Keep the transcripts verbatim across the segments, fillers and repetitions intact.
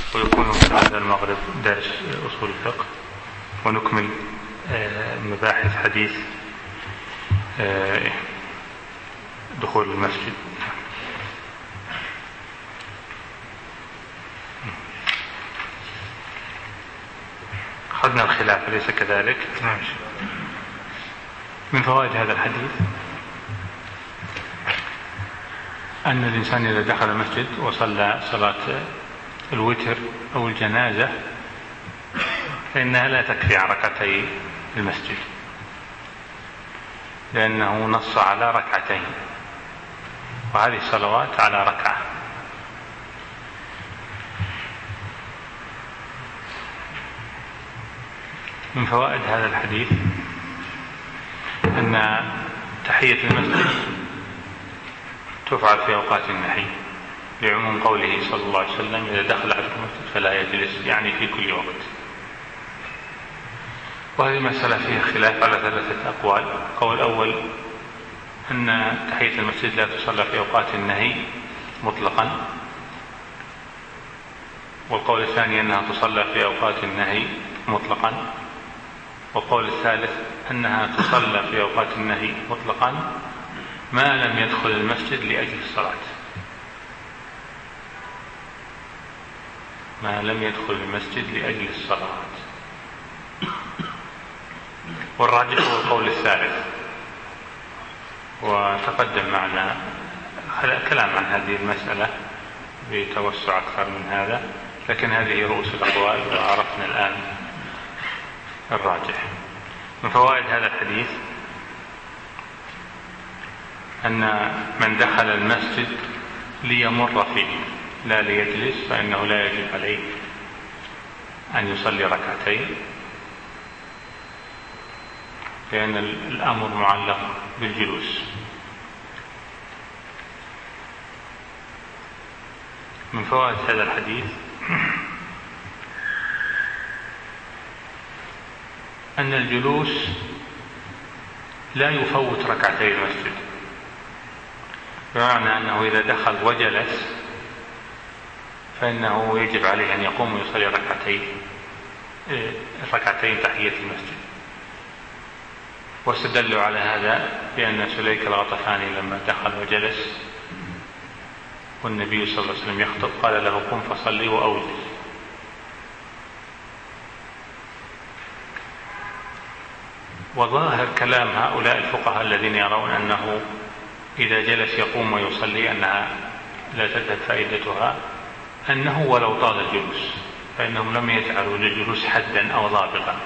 ويكون بعد المغرب درس أصول الفقه، ونكمل مباحث حديث دخول المسجد. أخذنا الخلاف أليس كذلك؟ من فوائد هذا الحديث أن الإنسان إذا دخل المسجد وصلى صلاة الوتر أو الجنازة فإنها لا تكفي عن ركعتي المسجد، لأنه نص على ركعتين، وهذه الصلوات على ركعة. من فوائد هذا الحديث أن تحية المسجد تفعل في أوقات النهي، لعموم قوله صلى الله عليه وسلم: إذا دخل أحدكم المسجد فلا يجلس، يعني في كل وقت. وهذه مسألة فيها خلاف على ثلاثة أقوال. القول الأول أن تحية المسجد لا تصلى في أوقات النهي مطلقا، والقول الثاني أنها تصلى في أوقات النهي مطلقا، والقول الثالث أنها تصلى في أوقات النهي مطلقا ما لم يدخل المسجد لأجل الصلاة، ما لم يدخل المسجد لأجل الصلاة. والراجح هو القول الثالث، وتقدم معنا كلام عن هذه المسألة بتوسع أكثر من هذا، لكن هذه رؤوس الأقوال وعرفنا الآن الراجح. من فوائد هذا الحديث أن من دخل المسجد ليمر فيه لا ليجلس فإنه لا يجب عليه أن يصلي ركعتين، لأن الأمر معلق بالجلوس. من فوائد هذا الحديث أن الجلوس لا يفوت ركعتي المسجد، بمعنى أنه إذا دخل وجلس فإنه يجب عليه أن يقوم ويصلي ركعتين ركعتين تحية المسجد. واستدلوا على هذا بأن سليك الغطفاني لما دخل وجلس والنبي صلى الله عليه وسلم يخطب قال له: قم فصلي وأوجز. وظاهر كلام هؤلاء الفقهاء الذين يرون أنه إذا جلس يقوم ويصلي أنها لا تذهب فائدتها، أنه ولو طال الجلوس، فإنهم لم يجعلوا للجلوس حدا أو ضابطا.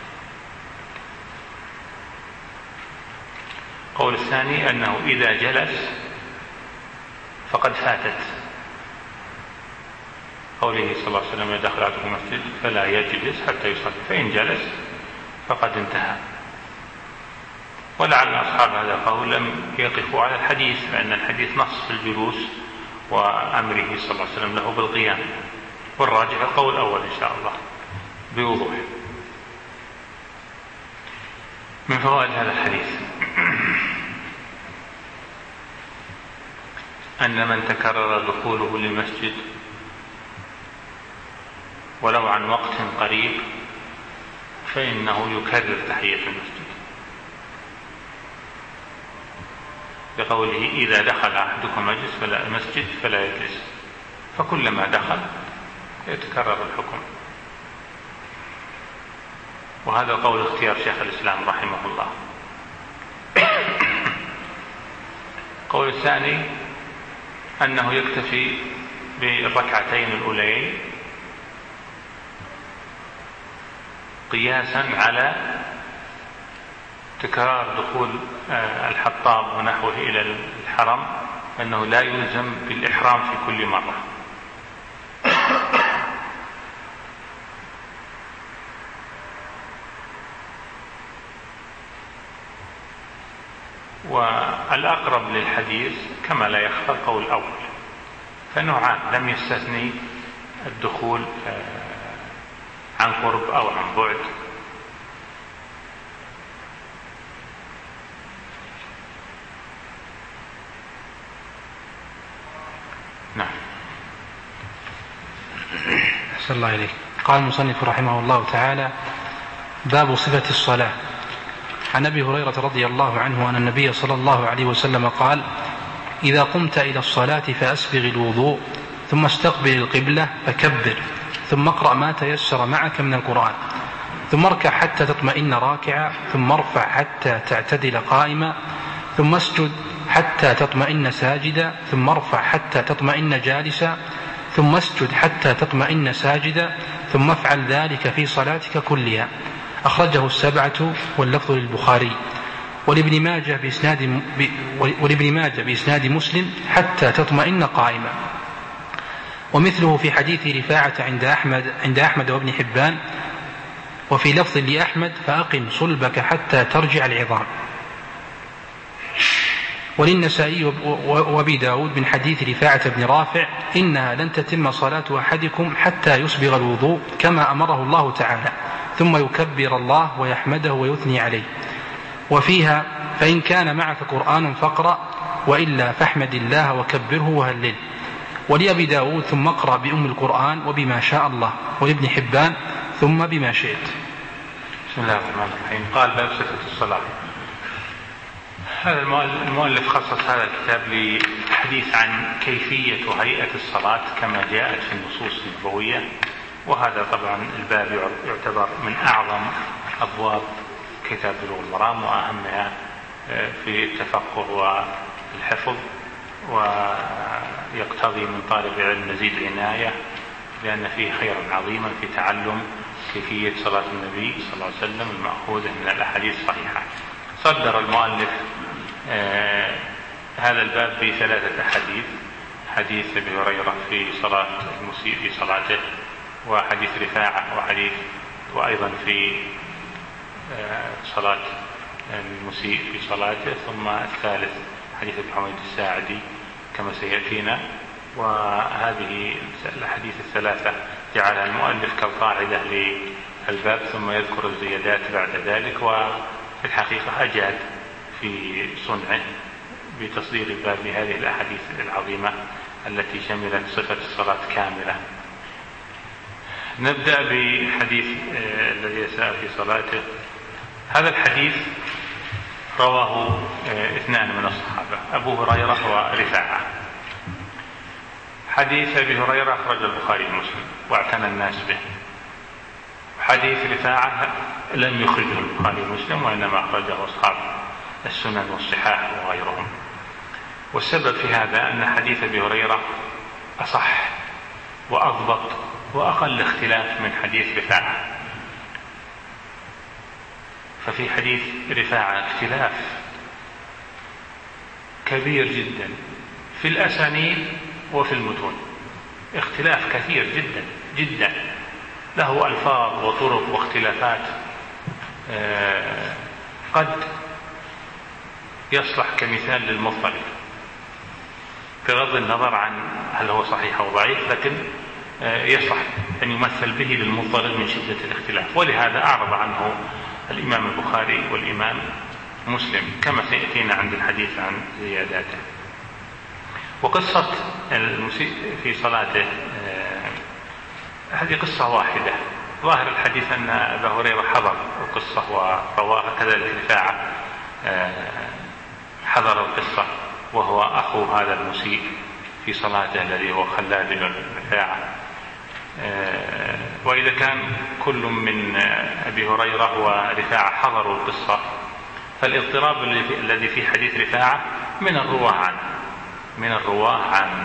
القول الثاني أنه إذا جلس فقد فاتت، قوله صلى الله عليه وسلم: إذا دخل أحدكم المسجد فلا يجلس حتى يصلي، فإن جلس فقد انتهى. ولعل أصحاب هذا القول لم يقفوا على الحديث، لأن الحديث نص في الجلوس وأمره صلى الله عليه وسلم له بالقيام، والراجح القول الأول إن شاء الله بوضوح. من فوائد هذا الحديث أن من تكرر دخوله للمسجد ولو عن وقت قريب فإنه يكرر تحية المسجد، بقوله: إذا دخل أحدكم مجلس فلا مسجد فلا يجلس، فكلما دخل يتكرر الحكم. وهذا قول اختيار شيخ الإسلام رحمه الله. القول الثاني أنه يكتفي بالركعتين الأولين قياسا على تكرار دخول الحطاب ونحوه إلى الحرم، أنه لا يلزم بالإحرام في كل مرة. والأقرب للحديث كما لا يخفى القول الأول، فإنه عام لم يستثني الدخول عن قرب أو عن بعد. نعم. أحسن الله إليك. قال المصنف رحمه الله تعالى: باب صفة الصلاة. عن أبي هريرة رضي الله عنه أن النبي صلى الله عليه وسلم قال: إذا قمت إلى الصلاة فأسبغ الوضوء ثم استقبل القبلة فكبر ثم اقرأ ما تيسر معك من القرآن ثم اركع حتى تطمئن راكعا ثم ارفع حتى تعتدل قائما ثم اسجد حتى تطمئن ساجدا ثم ارفع حتى تطمئن جالسا ثم اسجد حتى تطمئن ساجدا ثم افعل ذلك في صلاتك كلها. أخرجه السبعة واللفظ للبخاري. ولابن ماجه بإسناد ولابن ماجه بإسناد مسلم حتى تطمئن قائما. ومثله في حديث رفاعة عند أحمد عند أحمد وابن حبان. وفي لفظ لأحمد: فأقم صلبك حتى ترجع العظام. وللنسائي وابي داود من حديث رفاعة بن رافع: إنها لن تتم صلاة أحدكم حتى يسبغ الوضوء كما أمره الله تعالى ثم يكبر الله ويحمده ويثني عليه. وفيها: فإن كان معك قرآن فاقرأ وإلا فاحمد الله وكبره وهلل. ولأبي داود: ثم اقرأ بأم القرآن وبما شاء الله. ولابن حبان: ثم بما شئت. بسم الله الرحمن الرحيم. قال: باب صفة الصلاة. هذا المؤلف خصص هذا الكتاب لحديث عن كيفية هيئة الصلاة كما جاءت في النصوص النبوية، وهذا طبعا الباب يعتبر من أعظم أبواب كتاب بلوغ المرام وأهمها في التفقه والحفظ، ويقتضي من طالب العلم مزيد عناية لأن فيه خيرا عظيما في تعلم كيفية صلاة النبي صلى الله عليه وسلم المأخوذة من الأحاديث الصحيحة. صدر المؤلف آه هذا الباب بثلاثة أحاديث: حديث أبي هريرة في صلاة المسيء في صلاته، وحديث رفاعة، وحديث وأيضا في آه صلاة المسيء في صلاته، ثم الثالث حديث أبي حميد الساعدي كما سيأتينا. وهذه الحديث الثلاثة جعلها المؤلف كالقاعدة للباب، ثم يذكر الزيادات بعد ذلك. وفي الحقيقة أجاد في صنعه بتصدير الباب لهذه الأحاديث العظيمة التي شملت صفة الصلاة كاملة. نبدأ بحديث الذي يساء في صلاته. هذا الحديث رواه اثنان من الصحابة: أبو هريرة ورفاعة. حديث أبي هريرة أخرج البخاري ومسلم واعتنى الناس به. حديث رفاعة لم يخرجه البخاري ومسلم، وإنما أخرجه أصحاب السنن والصحاح وغيرهم. والسبب في هذا أن حديث أبي هريرة أصح وأضبط وأقل اختلاف من حديث رفاعة. ففي حديث رفاعة اختلاف كبير جدا في الأسانيد وفي المتون، اختلاف كثير جدا جدا، له ألفاظ وطرق واختلافات قد يصلح كمثال للمضطرب بغض النظر عن هل هو صحيح أو ضعيف، لكن يصلح أن يمثل به للمضطرب من شدة الاختلاف. ولهذا أعرض عنه الإمام البخاري والإمام مسلم كما سيأتينا عند الحديث عن زياداته. وقصة المسيء في صلاته هذه قصة واحدة. ظاهر الحديث أن أبا هريرة حضر القصة ورواها، كذلك رفاعة حضر القصة وهو أخو هذا المسيء في صلاته الذي هو خلاد بن رفاعة. وإذا كان كل من أبي هريرة ورفاعة حضروا القصة، فالاضطراب الذي في حديث رفاعة من الرواه عنه من الرواه عنه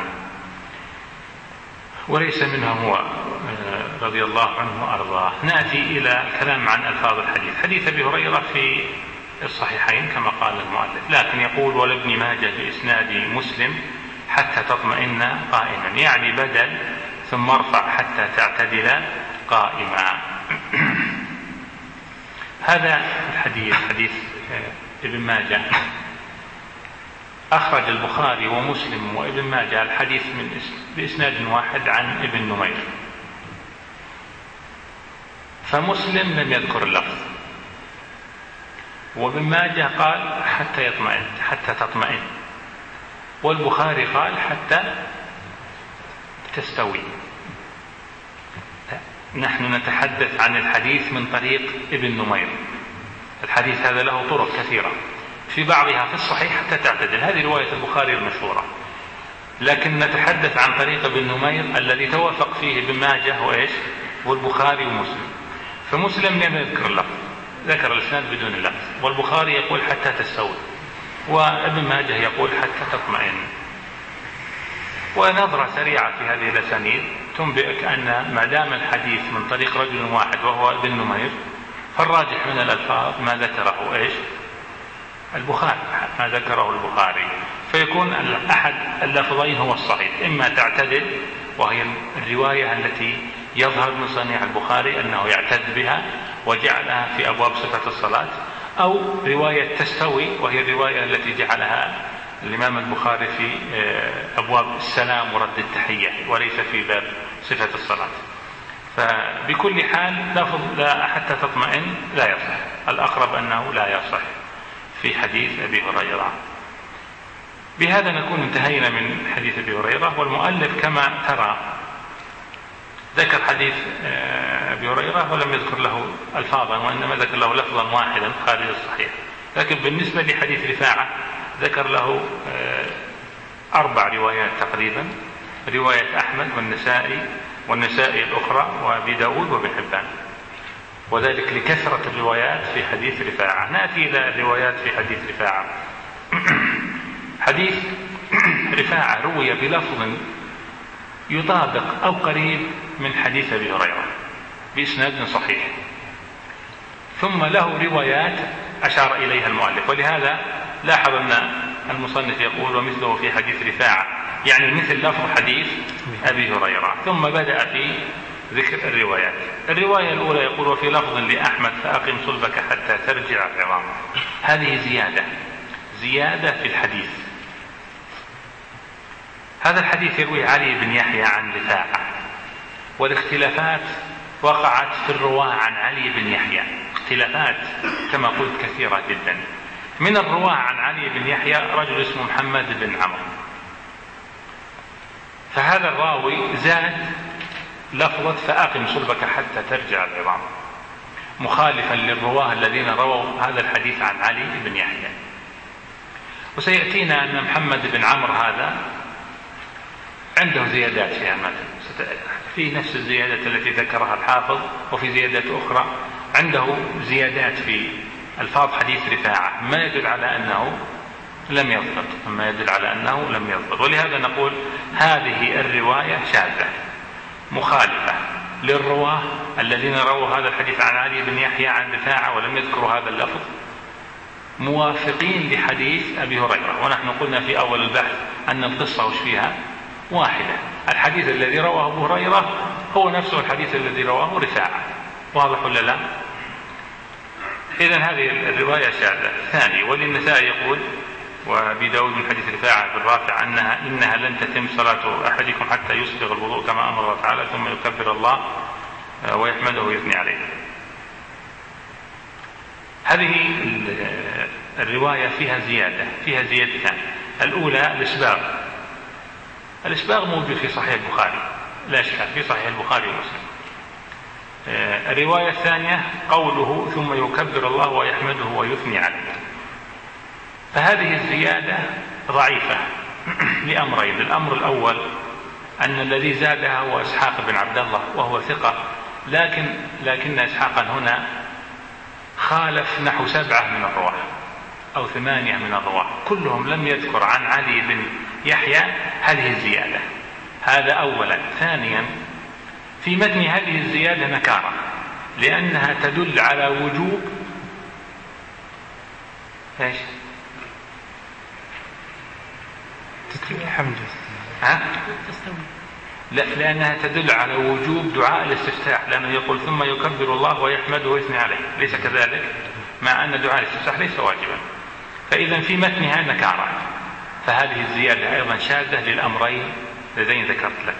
وليس منهم هو رضي الله عنه وأرضاه. نأتي إلى الكلام عن ألفاظ الحديث. حديث أبي هريرة في الصحيحين كما قال المؤلف، لكن يقول: ولابن ماجه بإسناد مسلم حتى تطمئن قائما، يعني بدل ثم ارفع حتى تعتدل قائما. هذا الحديث حديث ابن ماجه أخرج البخاري ومسلم وابن ماجه الحديث من بإسناد واحد عن ابن نمير، فمسلم لم يذكر اللفظ، وابن ماجه قال حتى يطمئن حتى تطمئن، والبخاري قال حتى تستوي. نحن نتحدث عن الحديث من طريق ابن نمير. الحديث هذا له طرق كثيرة، في بعضها في الصحيح حتى تعتدل، هذه رواية البخاري المشهورة، لكن نتحدث عن طريق ابن نمير الذي توافق فيه ابن ماجه وإيش والبخاري ومسلم. فمسلم لم يذكر اللفظ، ذكر الإسناد بدون اللفظ، والبخاري يقول حتى تستوي، وابن ماجه يقول حتى تطمئن. ونظرة سريعة في هذه الأسانيد تنبئك أن ما دام الحديث من طريق رجل واحد وهو ابن نمير، فالراجح من الألفاظ ما ذكره إيش البخاري، ما ذكره البخاري، فيكون أحد اللفظين هو الصحيح، إما تعتدل وهي الرواية التي يظهر من صنيع البخاري أنه يعتد بها وجعلها في أبواب صفة الصلاة، أو رواية تستوي وهي الرواية التي جعلها الإمام البخاري في أبواب السلام ورد التحية وليس في باب صفة الصلاة. فبكل حال لفظ لا حتى تطمئن لا يصح، الأقرب أنه لا يصح في حديث أبي هريرة. بهذا نكون انتهينا من حديث أبي هريرة. والمؤلف كما ترى ذكر حديث أبي هريرة ولم يذكر له ألفاظا، وإنما ذكر له لفظا واحدا خارج الصحيح. لكن بالنسبة لحديث رفاعة ذكر له أربع روايات تقريبا، رواية أحمد والنسائي والنسائي الأخرى وأبي داود وابن حبان، وذلك لكثرة الروايات في حديث رفاعة. نأتي إلى الروايات في حديث رفاعة. حديث رفاعة روي بلفظ يطابق أو قريب من حديث أبي هريرة بإسناد صحيح، ثم له روايات أشار إليها المؤلف، ولهذا لاحظ أن المصنف يقول ومثله في حديث رفاعة، يعني مثل لفظ حديث أبي هريرة، ثم بدأ في ذكر الروايات. الرواية الأولى يقول وفي لفظ لأحمد فأقم صلبك حتى ترجع العظام. هذه زيادة زيادة في الحديث. هذا الحديث يروي علي بن يحيى عن رفاعة، والاختلافات وقعت في الرواة عن علي بن يحيى، اختلافات كما قلت كثيرة جدا. من الرواة عن علي بن يحيى رجل اسمه محمد بن عمرو، فهذا الراوي زاد لفظة فأقم صلبك حتى ترجع العظام، مخالفا للرواه الذين رووا هذا الحديث عن علي بن يحيى. وسيأتينا أن محمد بن عمرو هذا عنده زيادات في المتن، في نفس الزيادات التي ذكرها الحافظ، وفي زيادات أخرى عنده زيادات في الفاظ حديث رفاعة ما يدل على أنه لم يضبط، ما يدل على أنه لم يضبط. ولهذا نقول هذه الرواية شاذة مخالفة للرواه الذين رووا هذا الحديث عن علي بن يحيى عن رفاعة ولم يذكروا هذا اللفظ، موافقين لحديث أبي هريرة. ونحن قلنا في أول البحث أن القصة وش فيها واحدة، الحديث الذي رواه أبو هريرة هو نفسه الحديث الذي رواه رفاعة، واضح ولا لا؟ إذن هذه الرواية شاذة. ثاني وللنسائي يقول وأبي داود من حديث رفاعة بالرافع أنها إنها لن تتم صلاة أحدكم حتى يسبغ الوضوء كما أمر الله تعالى ثم يكبر الله ويحمده ويثني عليه. هذه الرواية فيها زيادة، فيها زيادتان. الأولى الإسباغ، الإسباغ موجود في صحيح البخاري لا شك، في صحيح البخاري ومسلم. الرواية الثانية قوله ثم يكبر الله ويحمده ويثني عليه. فهذه الزيادة ضعيفة لأمرين. الأمر الأول أن الذي زادها هو إسحاق بن عبد الله وهو ثقة، لكن لكن إسحاقا هنا خالف نحو سبعة من الرواة أو ثمانية من الرواة، كلهم لم يذكر عن علي بن يحيى هذه الزيادة. هذا أولا. ثانيا في متن هذه الزيادة نكارة، لأنها تدل على وجوب ايش؟ الحمد ها؟ لا، لأنها تدل على وجوب دعاء الاستفتاح، لأنه يقول ثم يكبر الله ويحمده ويثني عليه، ليس كذلك؟ مع أن دعاء الاستفتاح ليس واجبا. فإذا في متنها نكارة، فهذه الزيادة أيضا شاذة للأمرين الذين ذكرت لك.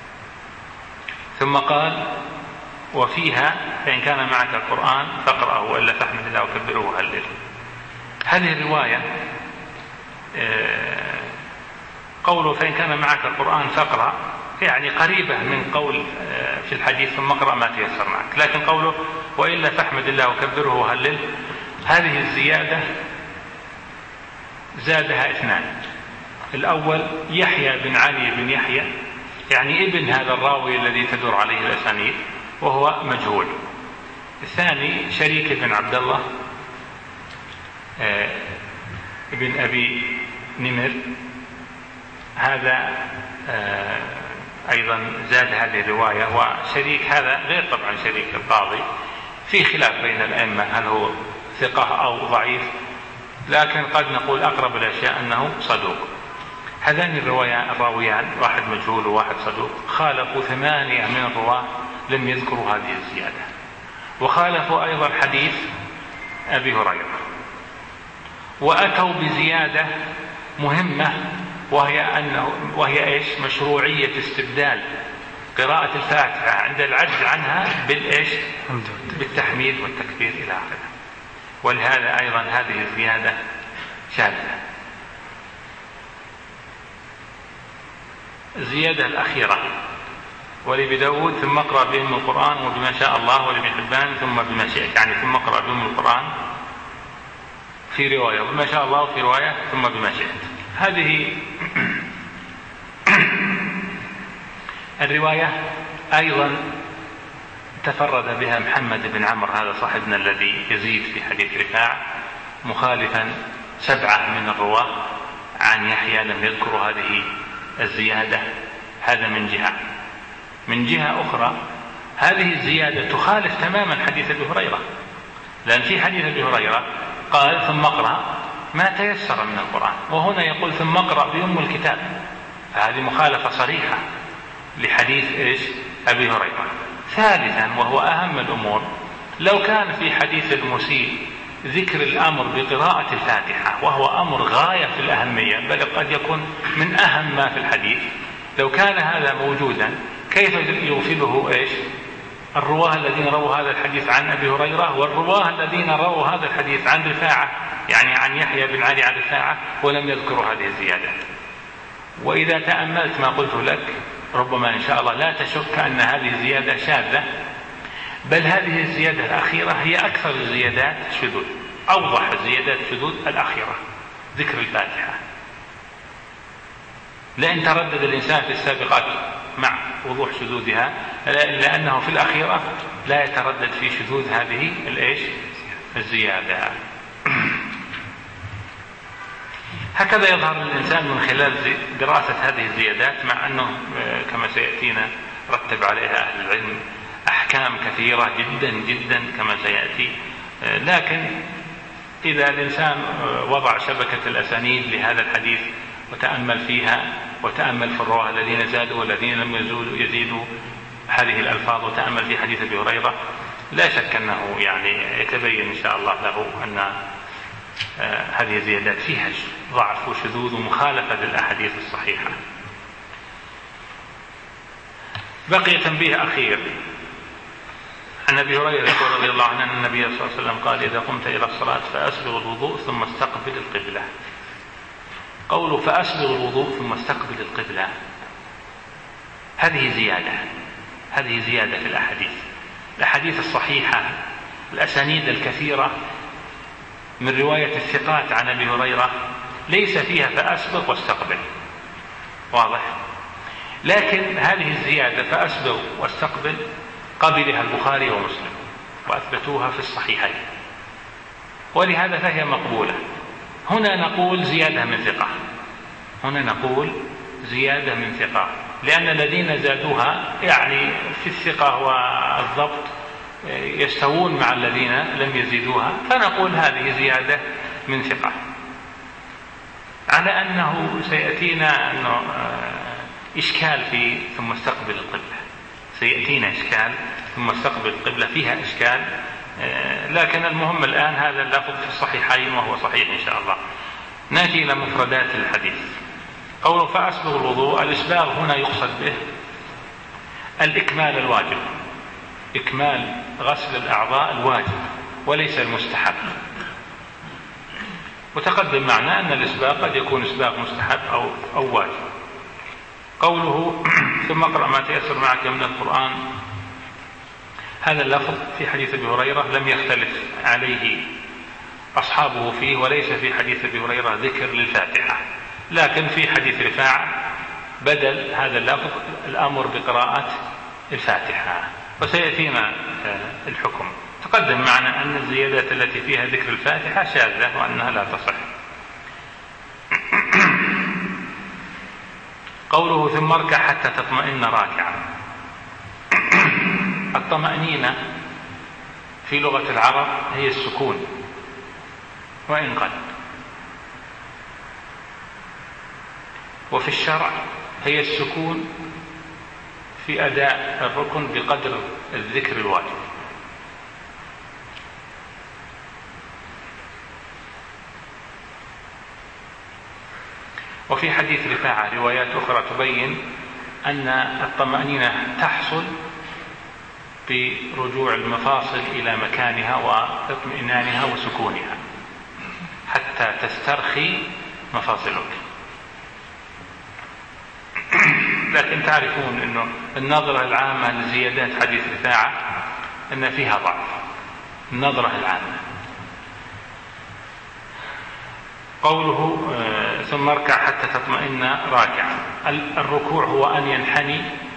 ثم قال وفيها فإن كان معك القرآن فاقرأه وإلا فاحمد الله وكبره وهلله. هذه الرواية قوله فإن كان معك القرآن فاقرأ يعني قريبة من قول في الحديث ثم اقرأ ما تيسر معك، لكن قوله وإلا فاحمد الله وكبره وهلل، هذه الزيادة زادها اثنان. الأول يحيى بن علي بن يحيى، يعني ابن هذا الراوي الذي تدور عليه الأسانيد، وهو مجهول. الثاني شريك بن عبد الله ابن أبي نمر، هذا أيضا زاد هذه الرواية. وشريك هذا غير طبعا شريك القاضي، في خلاف بين الأئمة هل هو ثقة أو ضعيف، لكن قد نقول أقرب الأشياء أنه صدوق. هذان الراويان واحد مجهول وواحد صدوق خالفوا ثمانية من الرواة لم يذكروا هذه الزيادة، وخالفوا أيضا حديث أبي هريرة، وأتوا بزيادة مهمة وهي أنه وهي إيش؟ مشروعية استبدال قراءة الفاتحة عند العجز عنها بالإيش؟ بالتحميد والتكبير إلى آخره. ولهذا أيضا هذه الزيادة شاذة. الزيادة الأخيرة ولابن داود ثم اقرأ بهم القرآن وبما شاء الله، ولابن حبان ثم بما شئت، يعني ثم اقرأ بهم القرآن في رواية وبما شاء الله في رواية ثم بما شئت. هذه الرواية أيضا تفرد بها محمد بن عمرو هذا صاحبنا الذي يزيد في حديث رفاع، مخالفا سبعة من الرواة عن يحيى لم يذكروا هذه الزيادة. هذا من جهة. من جهة أخرى هذه الزيادة تخالف تماما حديث أبي هريرة، لأن في حديث أبي هريرة قال ثم اقرأ ما تيسر من القرآن، وهنا يقول ثم اقرأ بأم الكتاب، فهذه مخالفة صريحة لحديث إيش؟ أبي هريرة. ثالثا وهو أهم الأمور، لو كان في حديث المسيء ذكر الأمر بقراءة الفاتحة وهو أمر غاية في الأهمية، بل قد يكون من أهم ما في الحديث، لو كان هذا موجودا كيف يغفله إيش؟ الرواه الذين رووا هذا الحديث عن أبي هريرة والرواه الذين رووا هذا الحديث عن رفاعة، يعني عن يحيى بن علي عن رفاعة، ولم يذكروا هذه الزيادة. وإذا تأملت ما قلت لك ربما إن شاء الله لا تشك أن هذه الزيادة شاذة، بل هذه الزيادة الأخيرة هي أكثر الزيادات شذوذ، أوضح الزيادات شذوذ الأخيرة ذكر الفاتحة، لأن تردد الإنسان في السابقات مع وضوح شذوذها، لأنه في الأخيرة لا يتردد في شذوذ هذه الإيش؟ الزيادة. هكذا يظهر الإنسان من خلال دراسة هذه الزيادات، مع أنه كما سيأتينا رتب عليها أهل العلم أحكام كثيرة جدا جدا كما سيأتي، لكن إذا الإنسان وضع شبكة الأسانيد لهذا الحديث وتأمل فيها، وتأمل في الرواه الذين زادوا والذين لم يزيدوا هذه الألفاظ، وتأمل في حديث أبي هريرة، لا شك أنه يعني يتبين إن شاء الله له أن هذه الزيادات فيها ضعف وشذوذ ومخالفة للأحاديث الصحيحة. بقي تنبيه أخير عن أبي هريرة رضي الله عنه أن النبي صلى الله عليه وسلم قال إذا قمت إلى الصلاة فأسبغ الوضوء ثم استقبل القبلة. قوله فأسبغ الوضوء ثم استقبل القبلة هذه زيادة، هذه زيادة في الأحاديث. الأحاديث الصحيحة الأسانيد الكثيرة من رواية الثقات عن أبي هريرة ليس فيها فأسبغ واستقبل، واضح؟ لكن هذه الزيادة فأسبغ واستقبل قبلها البخاري ومسلم وأثبتوها في الصحيحين، ولهذا فهي مقبولة. هنا نقول زيادة من ثقة، هنا نقول زيادة من ثقة، لأن الذين زادوها يعني في الثقة والضبط يستوون مع الذين لم يزيدوها، فنقول هذه زيادة من ثقة. على أنه سيأتينا أنه إشكال في ثم استقبل القبلة، سيأتينا إشكال ثم استقبل القبلة فيها إشكال، لكن المهم الآن هذا اللفظ في الصحيحين وهو صحيح إن شاء الله. نأتي إلى مفردات الحديث. قوله فأسبغ الوضوء، الإسباغ هنا يقصد به الإكمال الواجب، إكمال غسل الأعضاء الواجب وليس المستحب. وتقدم معنا أن الإسباغ قد يكون إسباغ مستحب أو, أو واجب. قوله ثم اقرأ ما تيسر معك من القرآن، هذا اللفظ في حديث أبي هريرة لم يختلف عليه أصحابه فيه، وليس في حديث أبي هريرة ذكر للفاتحة، لكن في حديث رفاعة بدل هذا اللفظ الأمر بقراءة الفاتحة، وسيأتينا الحكم. تقدم معنا أن الزيادات التي فيها ذكر الفاتحة شاذة وأنها لا تصح. قوله ثم اركع حتى تطمئن راكعا، الطمأنينة في لغة العرب هي السكون وإن قل، وفي الشرع هي السكون في أداء الركن بقدر الذكر الواجب. وفي حديث رفاعة روايات أخرى تبين أن الطمأنينة تحصل برجوع المفاصل إلى مكانها واطمئنانها وسكونها حتى تسترخي مفاصلك. لكن تعرفون أنه النظرة العامة لزيادات حديث رفاعة أن فيها ضعف، النظرة العامة. قوله ثم اركع حتى تطمئن راكعا، الركوع هو أن ينحني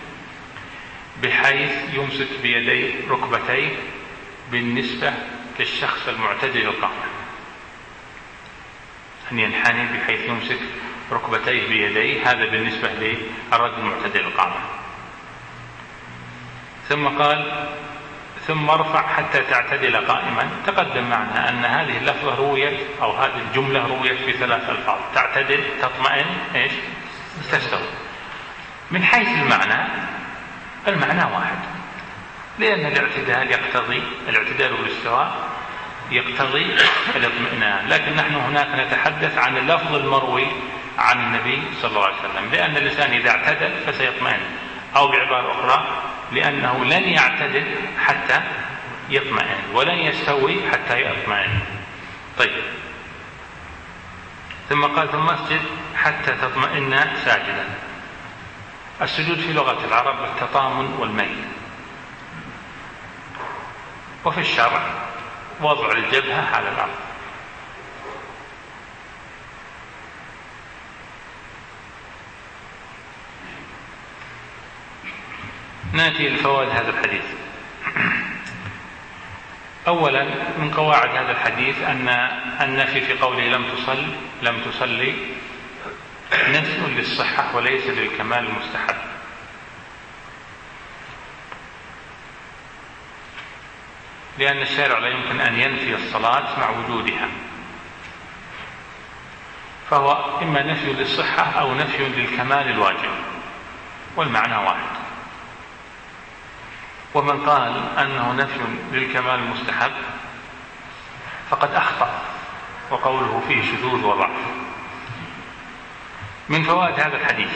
بحيث يمسك بيديه ركبتيه بالنسبة للشخص المعتدل القامة، أن ينحني بحيث يمسك ركبتيه بيديه، هذا بالنسبة للرجل المعتدل القامة. ثم قال ثم ارفع حتى تعتدل قائما، تقدم معنا أن هذه اللفظة رويت أو هذه الجملة رويت في ثلاث ألفاظ: تعتدل، تطمئن، إيش؟ تستوي. من حيث المعنى المعنى واحد، لأن الاعتدال يقتضي الاعتدال والاستواء يقتضي الاطمئنان، لكن نحن هناك نتحدث عن اللفظ المروي عن النبي صلى الله عليه وسلم، لأن الإنسان إذا اعتدل فسيطمئن، أو بعبارة أخرى لأنه لن يعتدل حتى يطمئن ولن يستوي حتى يطمئن. طيب، ثم قال ثم اسجد حتى تطمئن ساجدا. السجود في لغة العرب التطامن والميل، وفي الشرع وضع الجبهة على الأرض. نأتي لفوائد هذا الحديث. أولا من قواعد هذا الحديث أن النفي في قوله لم تصل لم تصلي نفي للصحة وليس للكمال المستحب، لأن الشارع لا يمكن أن ينفي الصلاة مع وجودها، فهو إما نفي للصحة أو نفي للكمال الواجب، والمعنى واحد. ومن قال أنه نفي للكمال المستحب فقد أخطأ، وقوله فيه شذوذ وضعف. من فوائد هذا الحديث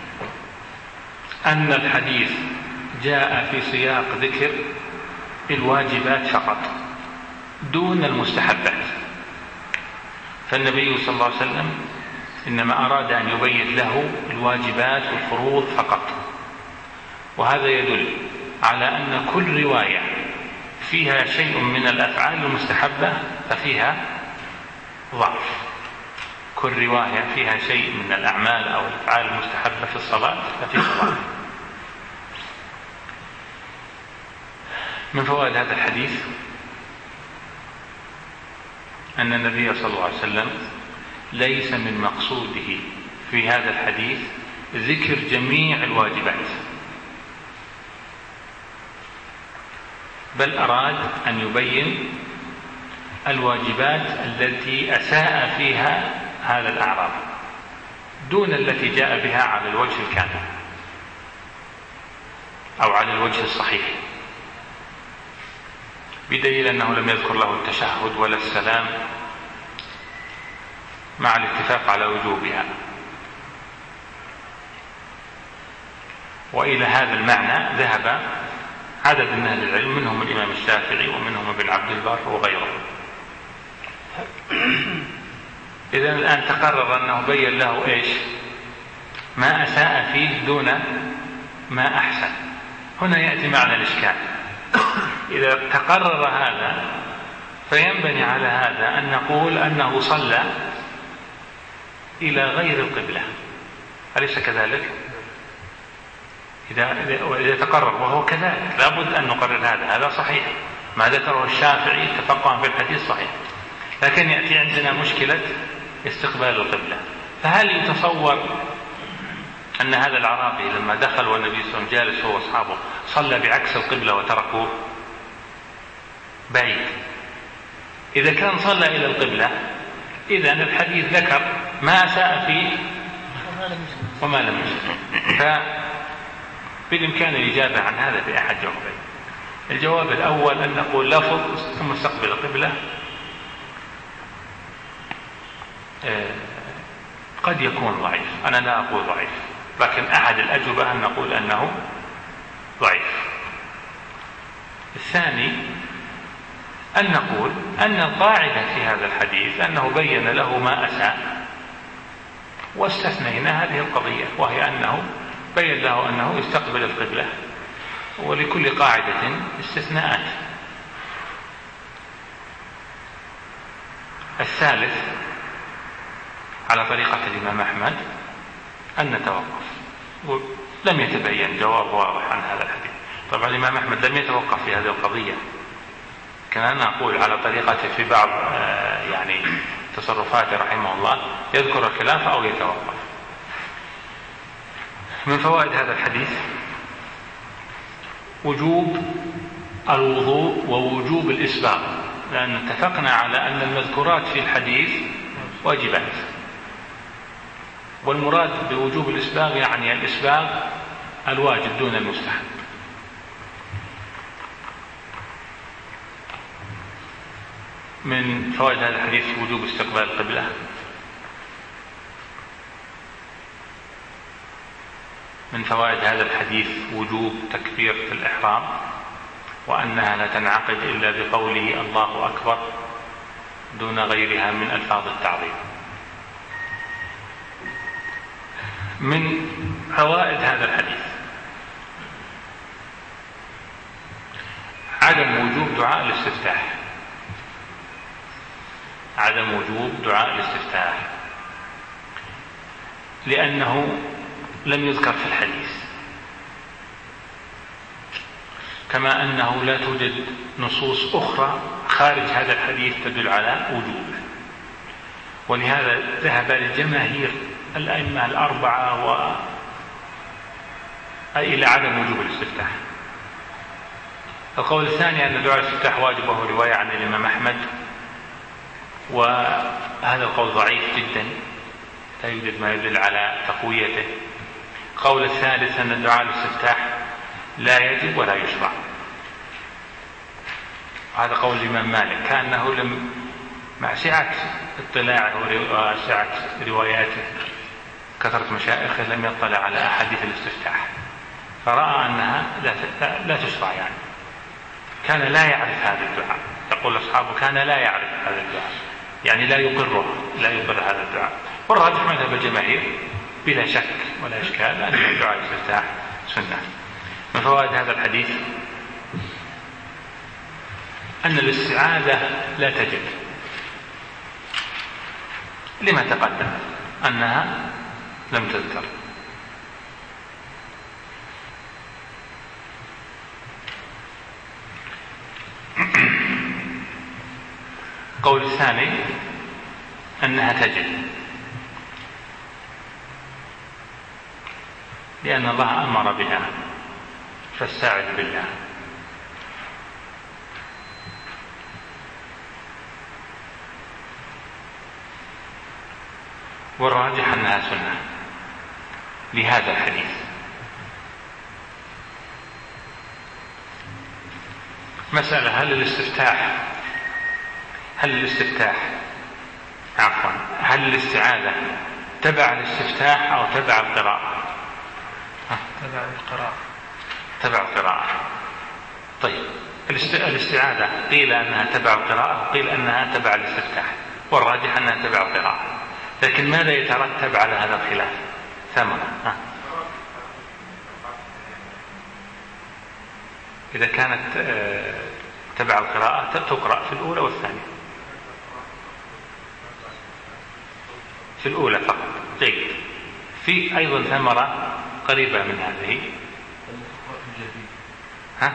أن الحديث جاء في سياق ذكر الواجبات فقط دون المستحبات، فالنبي صلى الله عليه وسلم إنما أراد أن يبين له الواجبات والفروض فقط، وهذا يدل على أن كل رواية فيها شيء من الأفعال المستحبة ففيها ضعف، كل رواية فيها شيء من الأعمال أو الأفعال المستحبة في الصلاة ففيها ضعف. من فوائد هذا الحديث أن النبي صلى الله عليه وسلم ليس من مقصوده في هذا الحديث ذكر جميع الواجبات، بل أراد أن يبين الواجبات التي أساء فيها هذا الأعرابي دون التي جاء بها على الوجه الكامل أو على الوجه الصحيح، بدليل أنه لم يذكر له التشهد ولا السلام مع الاتفاق على وجوبها. وإلى هذا المعنى ذهب عدد من أهل العلم، منهم الإمام الشافعي ومنهم ابن عبد البر وغيره. إذن الآن تقرر أنه بين له إيش؟ ما أساء فيه دون ما أحسن. هنا يأتي معنى الإشكال. إذا تقرر هذا فينبني على هذا أن نقول أنه صلى إلى غير القبلة، أليس كذلك؟ إذا, إذا تقرر وهو كذلك لابد أن نقرر هذا، هذا صحيح، ما ذكره الشافعي تفقها في الحديث صحيح. لكن يأتي عندنا مشكلة استقبال القبلة. فهل يتصور أن هذا الأعرابي لما دخل والنبي صلى الله عليه وسلم جالس هو وأصحابه صلى بعكس القبلة وتركوه؟ بعيد. إذا كان صلى إلى القبلة إذن الحديث ذكر ما أساء فيه وما لم يسأ. فبالإمكان الإجابة عن هذا في أحد جوابين. الجواب الأول أن نقول لفظ ثم استقبل القبلة قد يكون ضعيف، أنا لا أقول ضعيف، لكن أحد الأجوبة أن نقول أنه ضعيف. الثاني أن نقول أن القاعدة في هذا الحديث أنه بين له ما أساء، واستثنينا هذه القضية، وهي أنه بين له أنه يستقبل القبلة، ولكل قاعدة استثناءات. الثالث على طريقة الإمام أحمد أن نتوقف، ولم يتبين جواب واضح عن هذا الحديث. طبعا الإمام أحمد لم يتوقف في هذه القضية، كان أقول على طريقته في بعض يعني تصرفاته رحمه الله يذكر الخلاف أو يتوقف. من فوائد هذا الحديث وجوب الوضوء ووجوب الإسباغ، لأن اتفقنا على أن المذكورات في الحديث واجبات، والمراد بوجوب الإسباغ يعني الإسباغ الواجب دون المستحب. من فوائد هذا الحديث وجوب استقبال القبلة. من فوائد هذا الحديث وجوب تكبيرة الإحرام، وأنها لا تنعقد إلا بقوله الله أكبر دون غيرها من ألفاظ التعظيم. من فوائد هذا الحديث عدم وجوب دعاء الاستفتاح، عدم وجوب دعاء الاستفتاح لأنه لم يذكر في الحديث، كما أنه لا توجد نصوص أخرى خارج هذا الحديث تدل على وجوبه. ولهذا ذهب للجماهير الأئمة الأربعة و... إلى عدم وجوب الاستفتاح. القول الثاني أن دعاء الاستفتاح واجب، وهو رواية عن الإمام أحمد، وهذا القول ضعيف جدا، لا يوجد ما يدل على تقويته. القول الثالث أن دعاء الاستفتاح لا يجب ولا يشرع، هذا قول الإمام مالك، كأنه لم مع سعة اطلاعه وسعة رواياته كثرة مشايخه لم يطلع على أحاديث الاستفتاح، فرأى أنها لا, لا تشرع، يعني كان لا يعرف هذا الدعاء، يقول أصحابه كان لا يعرف هذا الدعاء، يعني لا يقره لا يقر هذا الدعاء. والراجح مذهب الجماهير بلا شك ولا إشكال أن دعاء الاستفتاح سنة. من فوائد هذا الحديث أن الاستعاذة لا تجب، لما تقدم أنها لم تذكر. القول الثاني أنها تجب، لأن الله أمر بها، فاستعذ بالله. والراجح أنها سنة لهذا الحديث. مسألة هل الاستفتاح هل الاستفتاح عفوا هل الاستعاذة تبع الاستفتاح أو تبع القراءة؟ تبع القراءة. تبع القراءة. طيب الاستعاذة قيل أنها تبع القراءة وقيل أنها تبع الاستفتاح، والراجح أنها تبع القراءة. لكن ماذا يترتب على هذا الخلاف؟ ثمرة. ها. إذا كانت تبع القراءة تقرأ في الأولى والثانية. في الأولى فقط. جيد. في أيضا ثمرة قريبة من هذه. ها؟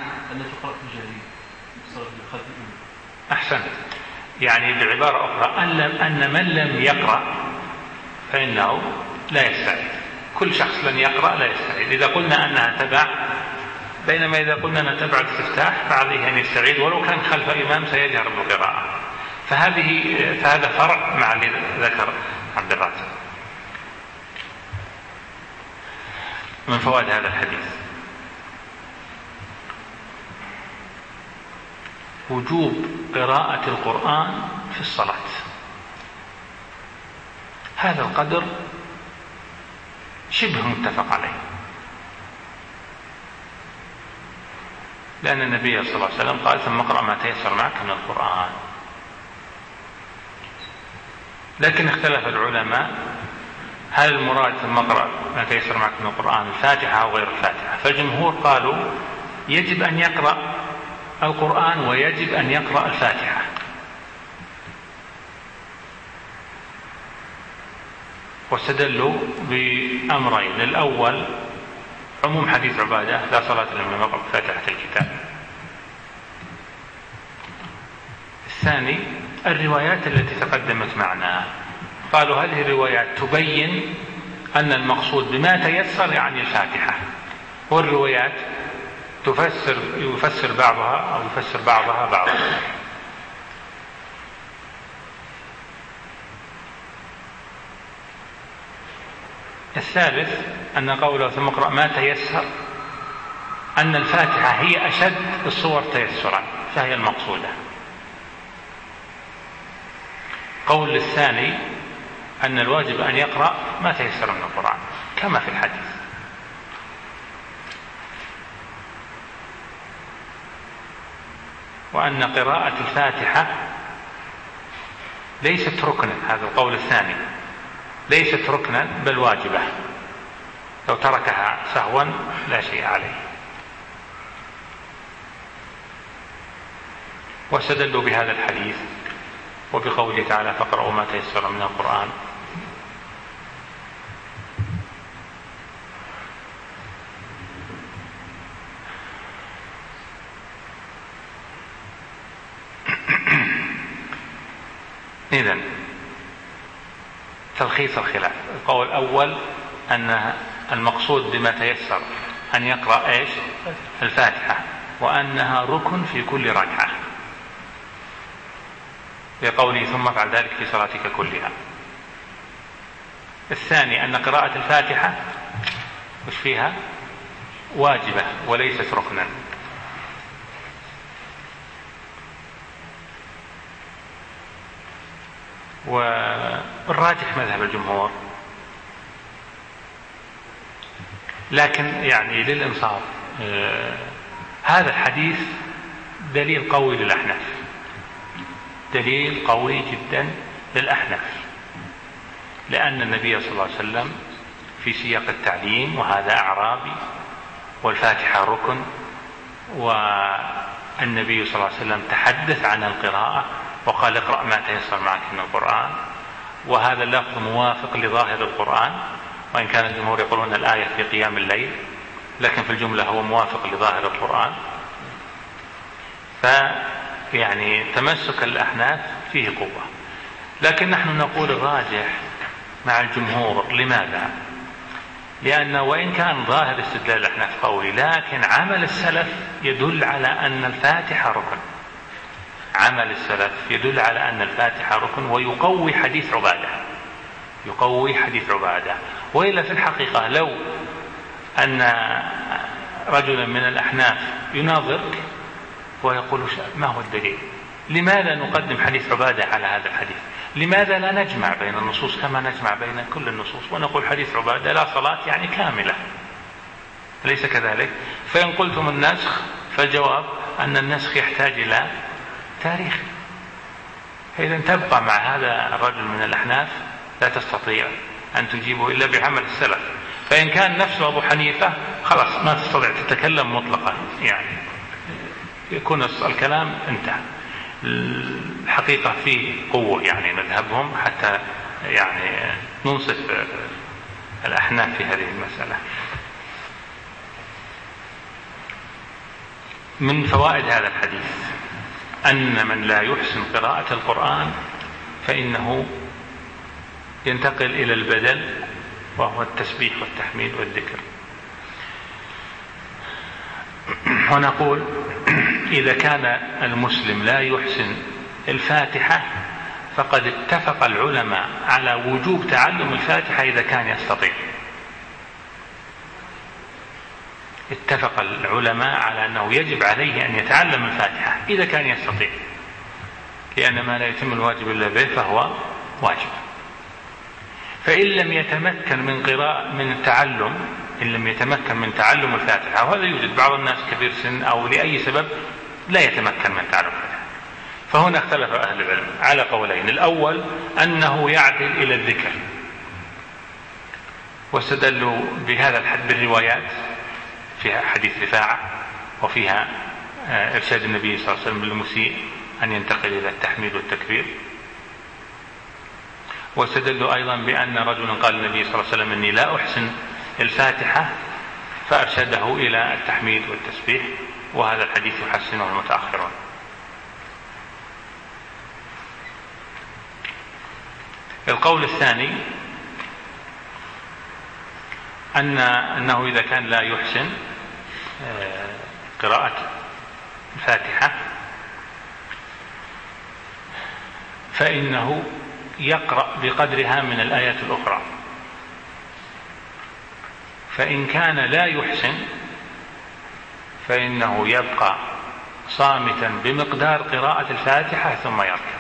أحسنت. يعني بعبارة أخرى أن من لم يقرأ فإنه لا يستعيد. كل شخص لن يقرأ لا يستعيد. إذا قلنا أنها تبع، بينما إذا قلنا أنها تبع الاستفتاح فعليه أن يستعيد ولو كان خلف إمام سيجهر بالقراءة. فهذه فهذا فرع مع اللي ذكر عبد الرازق. من فوائد هذا الحديث وجوب قراءة القرآن في الصلاة. هذا القدر شبه متفق عليه، لأن النبي صلى الله عليه وسلم قال ثم اقرأ ما تيسر معك من القرآن. لكن اختلف العلماء هل المراد ثم اقرأ ما تيسر معك من القرآن الفاتحة أو غير الفاتحة. فالجمهور قالوا يجب أن يقرأ القرآن ويجب أن يقرأ الفاتحة. واستدلوا بأمرين. الأول عموم حديث عبادة لا صلاة لمن لم يقرأ بفاتحة الكتاب. الثاني الروايات التي تقدمت معنا. قالوا هذه الروايات تبين أن المقصود بما تيسر يعني الفاتحة، والروايات تفسر يفسر بعضها أو يفسر بعضها بعضا. الثالث أن قوله ثم اقرأ ما تيسر أن الفاتحة هي أشد الصور تيسرا فهي المقصودة. قول الثاني أن الواجب أن يقرأ ما تيسر من القرآن كما في الحديث. وأن قراءة الفاتحة ليست ركنا، هذا القول الثاني، ليست ركنا بل واجبة، لو تركها سهوا لا شيء عليه. واستدلوا بهذا الحديث وبقوله تعالى فاقرأوا ما تيسر من القرآن. إذن تلخيص الخلاف. القول الأول أن المقصود بما تيسر أن يقرأ إيش؟ الفاتحة، وأنها ركن في كل ركعة، لقوله ثم افعل ذلك في صلاتك كلها. الثاني أن قراءة الفاتحة وش فيها؟ واجبة وليست ركنا. والراجح مذهب الجمهور، لكن يعني للإنصاف آه هذا الحديث دليل قوي للأحناف، دليل قوي جدا للأحناف، لأن النبي صلى الله عليه وسلم في سياق التعليم وهذا أعرابي والفاتحة ركن، والنبي صلى الله عليه وسلم تحدث عن القراءة وقال اقرأ ما تيسر معك من القرآن، وهذا اللفظ موافق لظاهر القرآن، وإن كان الجمهور يقولون الآية في قيام الليل، لكن في الجملة هو موافق لظاهر القرآن. فيعني تمسك الأحناف فيه قوة، لكن نحن نقول الراجح مع الجمهور. لماذا؟ لأن وإن كان ظاهر استدلال الأحناف قوي، لكن عمل السلف يدل على أن الفاتحة ركن، عمل السلف يدل على أن الفاتحة ركن ويقوي حديث عبادة، يقوي حديث عبادة. وإلا في الحقيقة لو أن رجلا من الأحناف يناظرك ويقول ما هو الدليل؟ لماذا نقدم حديث عبادة على هذا الحديث؟ لماذا لا نجمع بين النصوص كما نجمع بين كل النصوص ونقول حديث عبادة لا صلاة يعني كاملة، أليس كذلك؟ فإن قلتم النسخ فالجواب أن النسخ يحتاج إلى تاريخ. إذن تبقى مع هذا الرجل من الأحناف لا تستطيع أن تجيبه إلا بعمل السلف. فإن كان نفسه أبو حنيفة خلاص ما تستطيع تتكلم مطلقا، يعني يكون الكلام انتهى. الحقيقة فيه قوة يعني مذهبهم حتى يعني ننصف الأحناف في هذه المسألة. من فوائد هذا الحديث أن من لا يحسن قراءة القرآن فإنه ينتقل إلى البدل، وهو التسبيح والتحميد والذكر. ونقول إذا كان المسلم لا يحسن الفاتحة فقد اتفق العلماء على وجوب تعلم الفاتحة إذا كان يستطيع. اتفق العلماء على أنه يجب عليه أن يتعلم الفاتحة إذا كان يستطيع، لأن ما لا يتم الواجب إلا به فهو واجب. فإن لم يتمكن من قراءة من التعلم إن لم يتمكن من تعلم الفاتحة، وهذا يوجد بعض الناس كبير سن أو لأي سبب لا يتمكن من تعلم الفاتحة، فهنا اختلف أهل العلم على قولين. الأول أنه يعدل إلى الذكر، واستدلوا بهذا الحد بالروايات فيها حديث رفاعة وفيها إرشاد النبي صلى الله عليه وسلم للمسيء أن ينتقل إلى التحميد والتكبير. واستدلوا أيضا بأن رجلا قال النبي صلى الله عليه وسلم إني لا أحسن الفاتحة فأرشده إلى التحميد والتسبيح، وهذا الحديث يحسنه المتأخرون. القول الثاني أن أنه إذا كان لا يحسن قراءة الفاتحة فإنه يقرأ بقدرها من الآيات الأخرى. فإن كان لا يحسن فإنه يبقى صامتا بمقدار قراءة الفاتحة ثم يركع.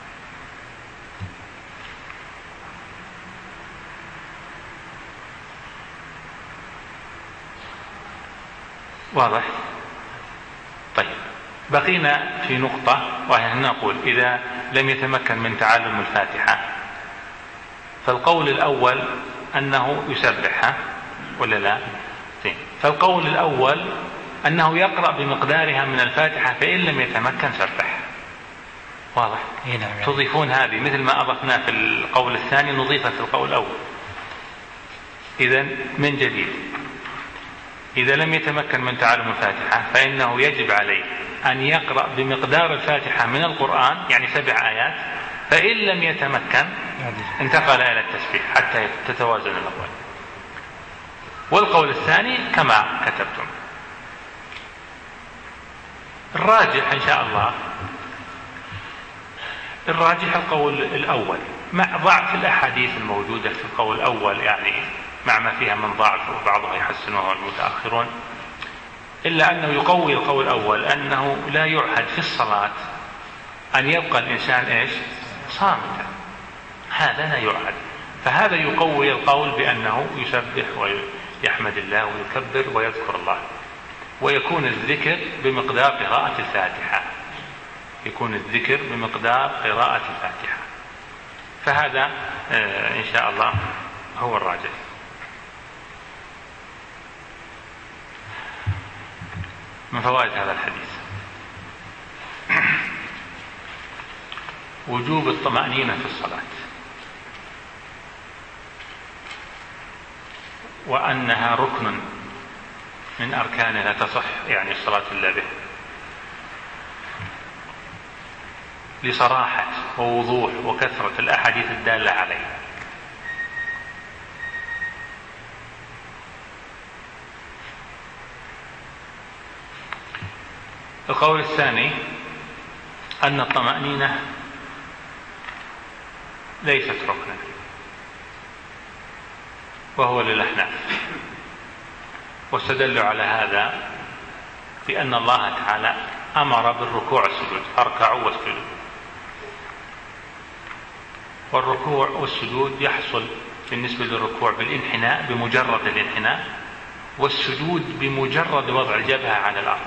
واضح؟ طيب، بقينا في نقطة وهي نقول إذا لم يتمكن من تعلم الفاتحة فالقول الأول أنه يسبحها ولا لا؟ فالقول الأول أنه يقرأ بمقدارها من الفاتحة فإن لم يتمكن سبح. واضح؟ تضيفون هذه مثل ما أضفنا في القول الثاني نضيفها في القول الأول. إذن من جديد إذا لم يتمكن من تعلم الفاتحة فإنه يجب عليه أن يقرأ بمقدار الفاتحة من القرآن، يعني سبع آيات، فإن لم يتمكن انتقل إلى التسبيح حتى تتوازن الأول. والقول الثاني كما كتبتم. الراجح إن شاء الله الراجح القول الأول مع ضعف الأحاديث الموجودة في القول الأول، يعني مع ما فيها من ضعف وبعضها يحسنه المتأخرون، إلا أنه يقوي القول الأول أنه لا يعهد في الصلاة أن يبقى الإنسان إيش؟ صامتا. هذا لا يعهد، فهذا يقوي القول بأنه يسبح ويحمد الله ويكبر ويذكر الله، ويكون الذكر بمقدار قراءة الفاتحة يكون الذكر بمقدار قراءة الفاتحة. فهذا إن شاء الله هو الراجح. من فوائد هذا الحديث وجوب الطمأنينة في الصلاة، وأنها ركن من أركانها لا تصح يعني الصلاة إلا به، لصراحة ووضوح وكثرة الأحاديث الدالة عليه. القول الثاني أن الطمأنينة ليست ركنا، وهو للأحناف، واستدلوا على هذا بأن الله تعالى أمر بالركوع والسجود، اركعوا واسجدوا، والركوع والسجود يحصل بالنسبة للركوع بالانحناء بمجرد الانحناء، والسجود بمجرد وضع الجبهة على الأرض.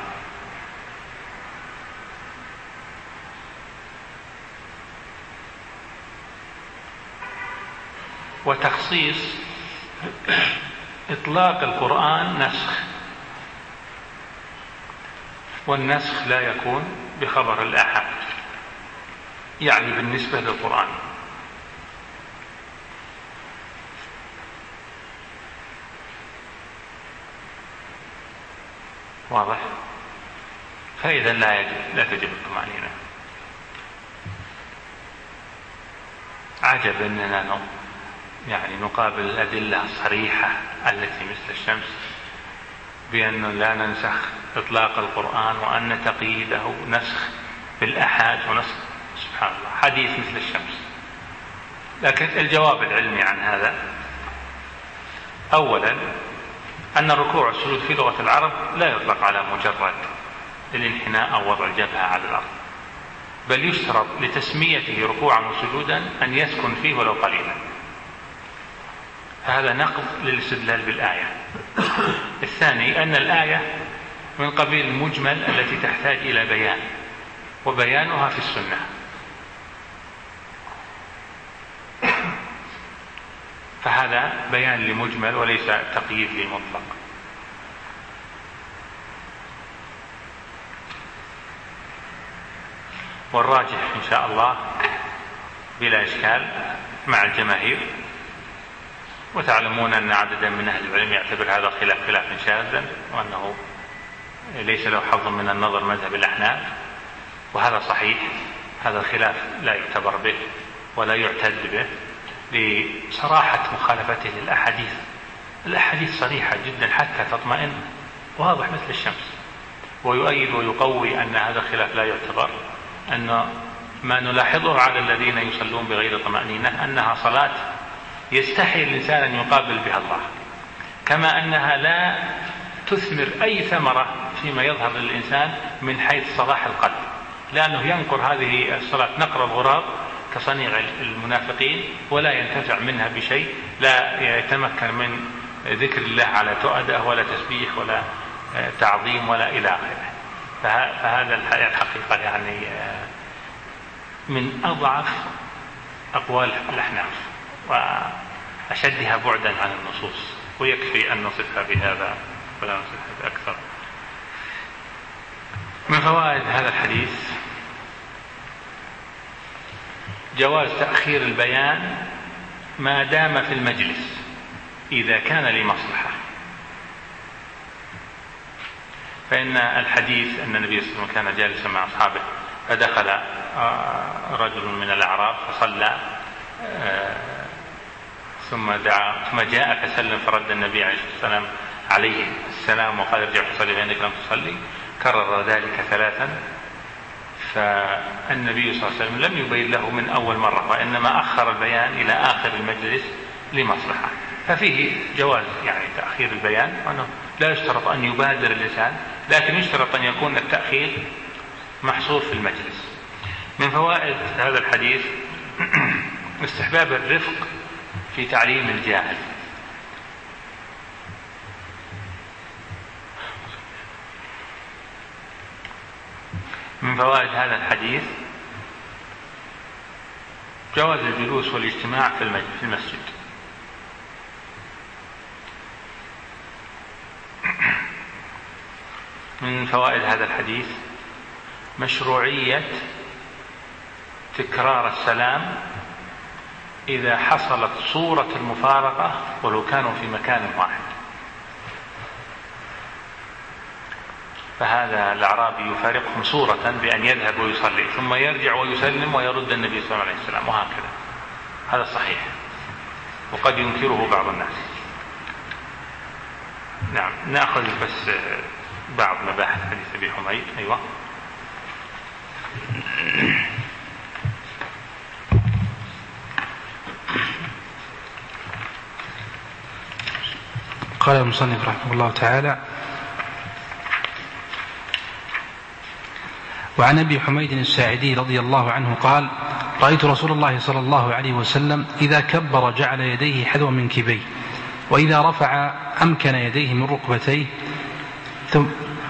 وتخصيص إطلاق القرآن نسخ، والنسخ لا يكون بخبر الآحاد، يعني بالنسبة للقرآن. واضح؟ فإذا لا يجب لا تجب الطمأنينة. عجب أننا يعني نقابل الأدلة الصريحة التي مثل الشمس بأن لا ننسخ إطلاق القرآن وأن تقييده نسخ بالآحاد ونسخ، سبحان الله، حديث مثل الشمس. لكن الجواب العلمي عن هذا أولا أن الركوع والسجود في لغة العرب لا يطلق على مجرد الانحناء أو وضع الجبهة على الأرض، بل يشترط لتسميته ركوعا وسجودا أن يسكن فيه ولو قليلا. هذا نقض للاستدلال بالآية. الثاني أن الآية من قبيل المجمل التي تحتاج إلى بيان، وبيانها في السنة. فهذا بيان لمجمل وليس تقييد لمطلق. والراجح إن شاء الله بلا إشكال مع الجماهير، وتعلمون أن عددا من أهل العلم يعتبر هذا الخلاف خلافا شاذا، وأنه ليس له حظ من النظر مذهب الأحناف، وهذا صحيح. هذا الخلاف لا يعتبر به ولا يعتد به لصراحة مخالفته للأحاديث. الأحاديث صريحة جدا حتى تطمئن، واضح مثل الشمس. ويؤيد ويقوي أن هذا الخلاف لا يعتبر أن ما نلاحظه على الذين يصلون بغير طمأنينة أنها صلاة يستحي الإنسان أن يقابل بها الله، كما أنها لا تثمر أي ثمرة فيما يظهر للإنسان من حيث صلاح القلب، لأنه ينقر هذه الصلاة نقر الغراب كصنيع المنافقين، ولا ينتفع منها بشيء، لا يتمكن من ذكر الله على تؤدة ولا تسبيح ولا تعظيم ولا إلى آخره. فهذا الحقيقة يعني من أضعف أقوال الأحناف وأشدها بعدا عن النصوص، ويكفي أن نصفها بهذا ولا نصفها بأكثر. من فوائد هذا الحديث جواز تأخير البيان ما دام في المجلس إذا كان لمصلحة. فإن الحديث أن النبي صلى الله عليه وسلم كان جالسا مع أصحابه فدخل رجل من الأعراب فصلى ثم دعا ثم جاء فسلم، فرد النبي عليه الصلاة والسلام عليه السلام وقال ارجع فصلي فإنك لم تصلي. كرر ذلك ثلاثا، فالنبي صلى الله عليه وسلم لم يبين له من أول مرة، وإنما أخر البيان إلى آخر المجلس لمصلحة. ففيه جواز يعني تأخير البيان، وأنه لا يشترط أن يبادر اللسان، لكن يشترط أن يكون التأخير محصور في المجلس. من فوائد هذا الحديث استحباب الرفق في تعليم الجاهل. من فوائد هذا الحديث جواز الجلوس والاجتماع في المسجد. من فوائد هذا الحديث مشروعية تكرار السلام إذا حصلت صورة المفارقة ولو كانوا في مكان واحد. فهذا الأعرابي يفارقهم صورة بأن يذهب ويصلي ثم يرجع ويسلم ويرد النبي صلى الله عليه وسلم، وهكذا. هذا صحيح، وقد ينكره بعض الناس. نعم، نأخذ بس بعض مباحث حديث أبي حميد. أيوة. قال المصنف رحمه الله تعالى: وعن أبي حميد الساعدي رضي الله عنه قال: رأيت رسول الله صلى الله عليه وسلم إذا كبر جعل يديه حذو منكبيه، وإذا رفع أمكن يديه من ركبتيه، ثم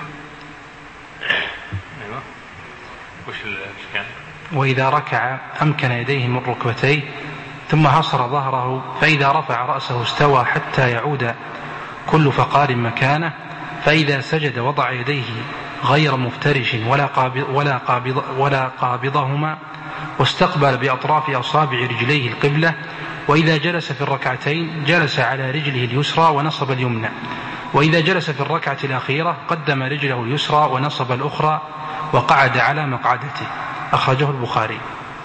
وإذا ركع أمكن يديه من ركبتيه، ثم حصر ظهره، فإذا رفع رأسه استوى حتى يعود كل فقار مكانه، فإذا سجد وضع يديه غير مفترش ولا, قابض ولا, قابض ولا قابضهما، واستقبل بأطراف أصابع رجليه القبلة. وإذا جلس في الركعتين جلس على رجله اليسرى ونصب اليمنى، وإذا جلس في الركعة الأخيرة قدم رجله اليسرى ونصب الأخرى وقعد على مقعدته. أخرجه البخاري.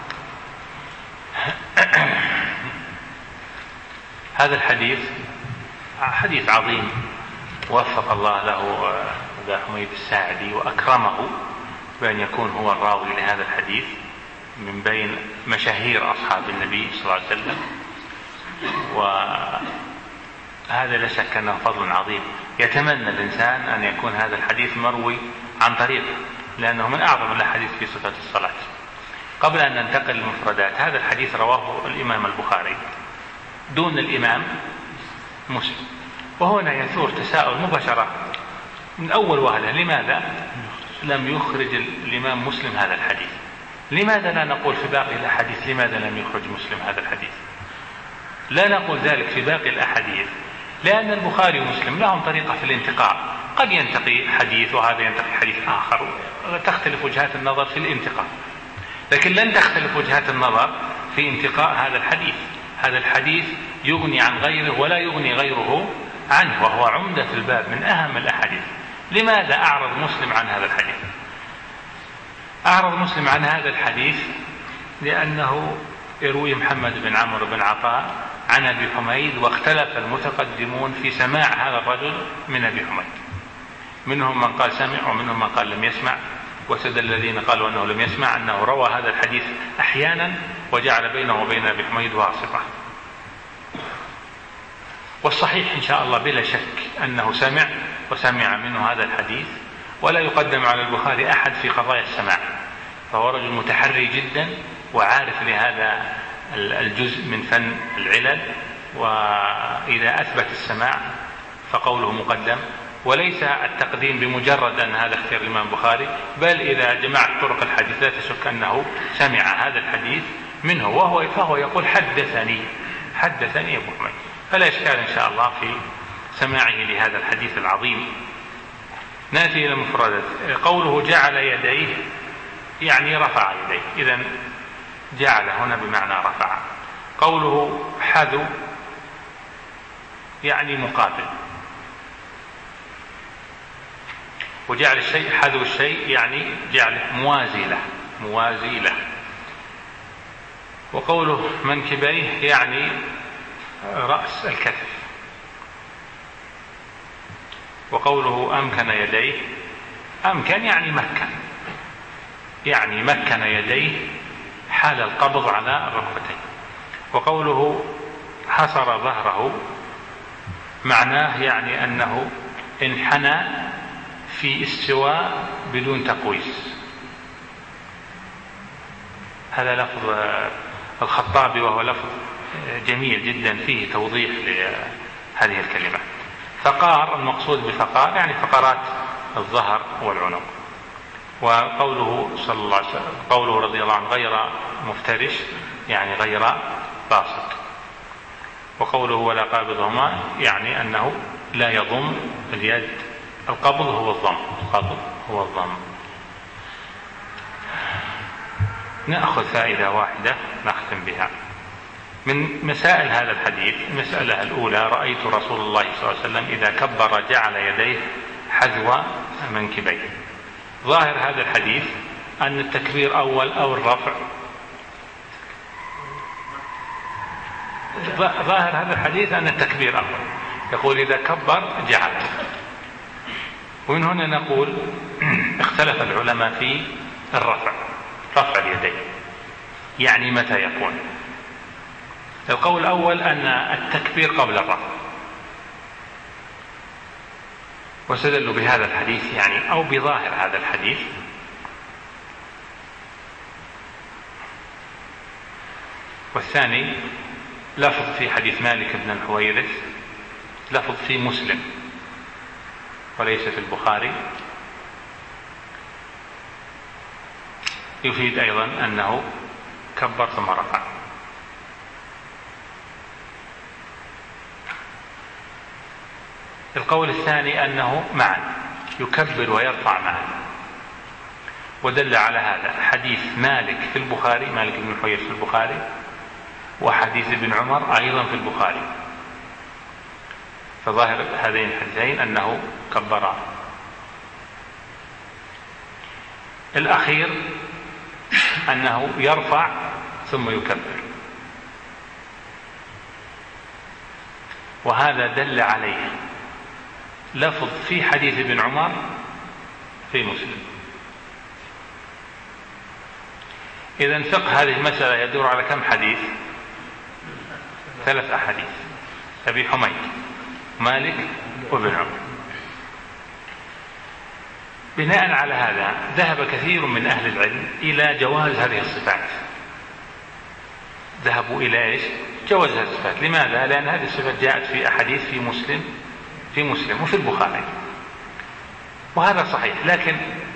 هذا الحديث حديث عظيم، وفق الله له أبا حميد الساعدي وأكرمه بأن يكون هو الراوي لهذا الحديث من بين مشاهير أصحاب النبي صلى الله عليه وسلم، وهذا لا شك أنه فضل عظيم. يتمنى الإنسان أن يكون هذا الحديث مروي عن طريقه، لأنه من أعظم الأحاديث في صفة الصلاة. قبل أن ننتقل للمفردات، هذا الحديث رواه الإمام البخاري دون الإمام مسلم، وهنا يثور تساؤل مباشرة من أول وهلة: لماذا لم يخرج الإمام مسلم هذا الحديث؟ لماذا لا نقول في باقي الأحاديث لماذا لم يخرج مسلم هذا الحديث؟ لا نقول ذلك في باقي الأحاديث لأن البخاري ومسلم لهم طريقة في الانتقاء، قد ينتقي حديث وهذا ينتقي حديث آخر، تختلف وجهات النظر في الانتقاء، لكن لن تختلف وجهات النظر في انتقاء هذا الحديث. هذا الحديث يغني عن غيره ولا يغني غيره عنه، وهو عمدة في الباب من أهم الأحاديث. لماذا أعرض مسلم عن هذا الحديث؟ أعرض مسلم عن هذا الحديث لأنه يروي محمد بن عمرو بن عطاء عن أبي حميد، واختلف المتقدمون في سماع هذا الرجل من أبي حميد، منهم من قال سمع ومنهم من قال لم يسمع، وسد الذين قالوا أنه لم يسمع أنه روى هذا الحديث أحيانا وجعل بينه وبين أبي حميد واسطة. والصحيح إن شاء الله بلا شك أنه سمع وسمع منه هذا الحديث، ولا يقدم على البخاري أحد في قضايا السماع، فهو رجل متحري جدا وعارف لهذا الجزء من فن العلل، وإذا أثبت السماع فقوله مقدم، وليس التقديم بمجرد أن هذا اختيار الإمام البخاري، بل إذا جمعت طرق الحديث لا تشك أنه سمع هذا الحديث منه، وهو فهو يقول حدثني حدثني أبو حميد، فلا إشكال إن شاء الله في سماعه لهذا الحديث العظيم. نأتي إلى المفردات. قوله جعل يديه يعني رفع يديه، إذن جعل هنا بمعنى رفع. قوله حذو يعني مقابل، وجعل الشيء حذو الشيء يعني جعل موازي له موازي له. وقوله منكبيه يعني رأس الكتف. وقوله أمكن يديه، أمكن يعني مكن، يعني مكن يديه حال القبض على الركبتين. وقوله حصر ظهره معناه يعني أنه انحنى في استواء بدون تقويس. هذا لفظ الخطابي وهو لفظ جميل جدا فيه توضيح لهذه الكلمة. فقار المقصود بفقار يعني فقرات الظهر والعنق. وقوله صلى الله عليه وسلم قوله رضي الله عنه غير مفترش يعني غير باسط. وقوله ولا قابضهما يعني أنه لا يضم اليد، القبض هو الضم، القبض هو الضم. نأخذ فائدة واحدة نختم بها من مسائل هذا الحديث. المسألة الأولى: رأيت رسول الله صلى الله عليه وسلم إذا كبر جعل يديه حذو منكبيه. ظاهر هذا الحديث أن التكبير أول أو الرفع، ظاهر هذا الحديث أن التكبير أول، يقول إذا كبر جعل. ومن هنا نقول اختلف العلماء في الرفع، رفع اليدين يعني متى يكون. القول الأول أن التكبير قبل الرفع، واستدلوا بهذا الحديث يعني أو بظاهر هذا الحديث. والثاني لفظ في حديث مالك بن الحويرث، لفظ في مسلم وليس في البخاري، يفيد أيضا أنه كبر ثم رفع. القول الثاني أنه معا، يكبر ويرفع معا، ودل على هذا حديث مالك في البخاري، مالك بن الحويرث في البخاري، وحديث ابن عمر أيضا في البخاري. فظاهر هذين الحديثين أنه كبر. الأخير أنه يرفع ثم يكبر، وهذا دل عليه لفظ في حديث ابن عمر في مسلم. إذن فقه هذه المسألة يدور على كم حديث؟ ثلاث أحاديث، أبي حميد، مالك، وابن عمر. بناء على هذا ذهب كثير من أهل العلم إلى جواز هذه الصفات، ذهبوا إلى إيش؟ جواز هذه الصفات. لماذا؟ لأن هذه الصفات جاءت في أحاديث في مسلم في مسلم وفي البخاري، وهذا صحيح. لكن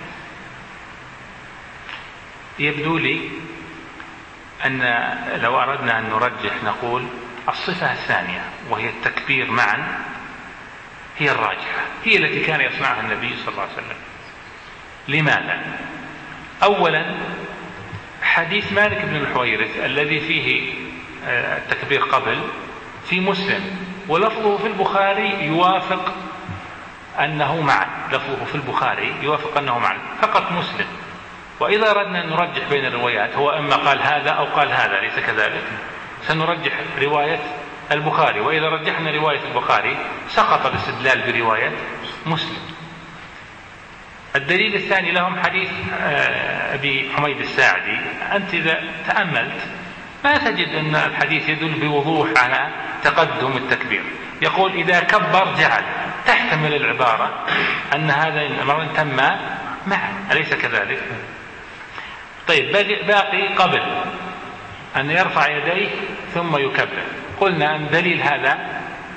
يبدو لي أن لو أردنا أن نرجح نقول الصفة الثانية وهي التكبير معا هي الراجحة، هي التي كان يصنعها النبي صلى الله عليه وسلم. لماذا؟ أولا حديث مالك بن الحويرث الذي فيه التكبير قبل في مسلم، ولفظه في البخاري يوافق أنه معا، لفظه في البخاري يوافق أنه معا، فقط مسلم. وإذا أردنا أن نرجح بين الروايات هو إما قال هذا أو قال هذا، ليس كذلك؟ سنرجح رواية البخاري، وإذا رجحنا رواية البخاري سقط الاستدلال برواية مسلم. الدليل الثاني لهم حديث أبي حميد الساعدي. أنت إذا تأملت ما تجد أن الحديث يدل بوضوح على تقدم التكبير. يقول إذا كبر جعل، تحتمل العبارة أن هذا الأمر تم معا، أليس كذلك؟ طيب باقي قبل أن يرفع يديه ثم يكبر. قلنا أن دليل هذا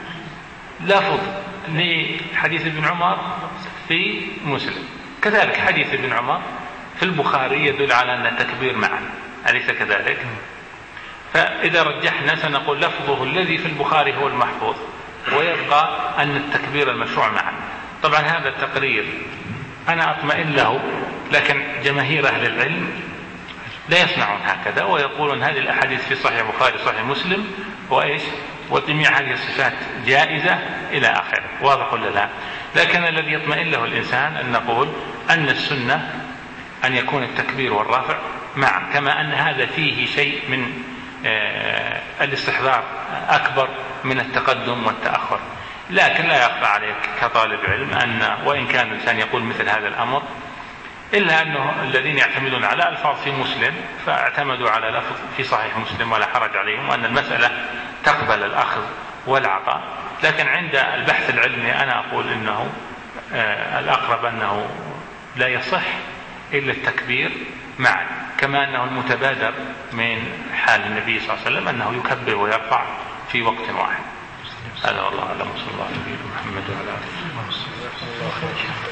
لفظ لحديث ابن عمر في مسلم، كذلك حديث ابن عمر في البخاري يدل على أن التكبير معا، أليس كذلك؟ فإذا رجحنا سنقول لفظه الذي في البخاري هو المحفوظ، ويبقى أن التكبير المشروع معا. طبعا هذا التقرير أنا أطمئن له، لكن جماهير أهل العلم لا يصنعون هكذا، ويقولون هذه الأحاديث في صحيح البخاري صحيح مسلم وإيش وجميع هذه الصفات جائزة إلى آخره. واضح ولا لا؟ لكن الذي يطمئن له الإنسان أن نقول أن السنة أن يكون التكبير والرفع معا، كما أن هذا فيه شيء من آه الاستحضار أكبر من التقدم والتأخر. لكن لا يخفى عليك كطالب علم أن وإن كان الإنسان يقول مثل هذا الأمر، إلا أنه الذين يعتمدون على ألفاظ في مسلم فاعتمدوا على لفظ في صحيح مسلم ولا حرج عليهم، وأن المسألة تقبل الأخذ والعطاء. لكن عند البحث العلمي أنا أقول إنه آه الأقرب أنه لا يصح إلا التكبير معا، كما أنه المتبادر من حال النبي صلى الله عليه وسلم أنه يكبر ويرفع في وقت واحد. هذا والله أعلم. صلى الله عليه وسلم محمد وعلى آله وصحبه.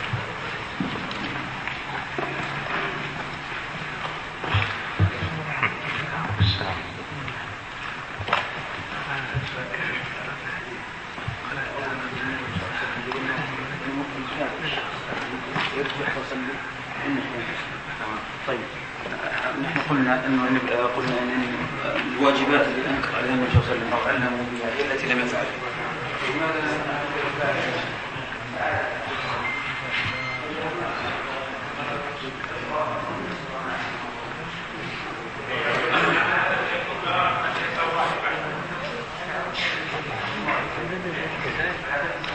طيب نحن قلنا انه قلنا ان الواجبات اللي انكر عليها النبي صلى الله عليه وسلم او علموا بها هي التي لم يفعلها. لماذا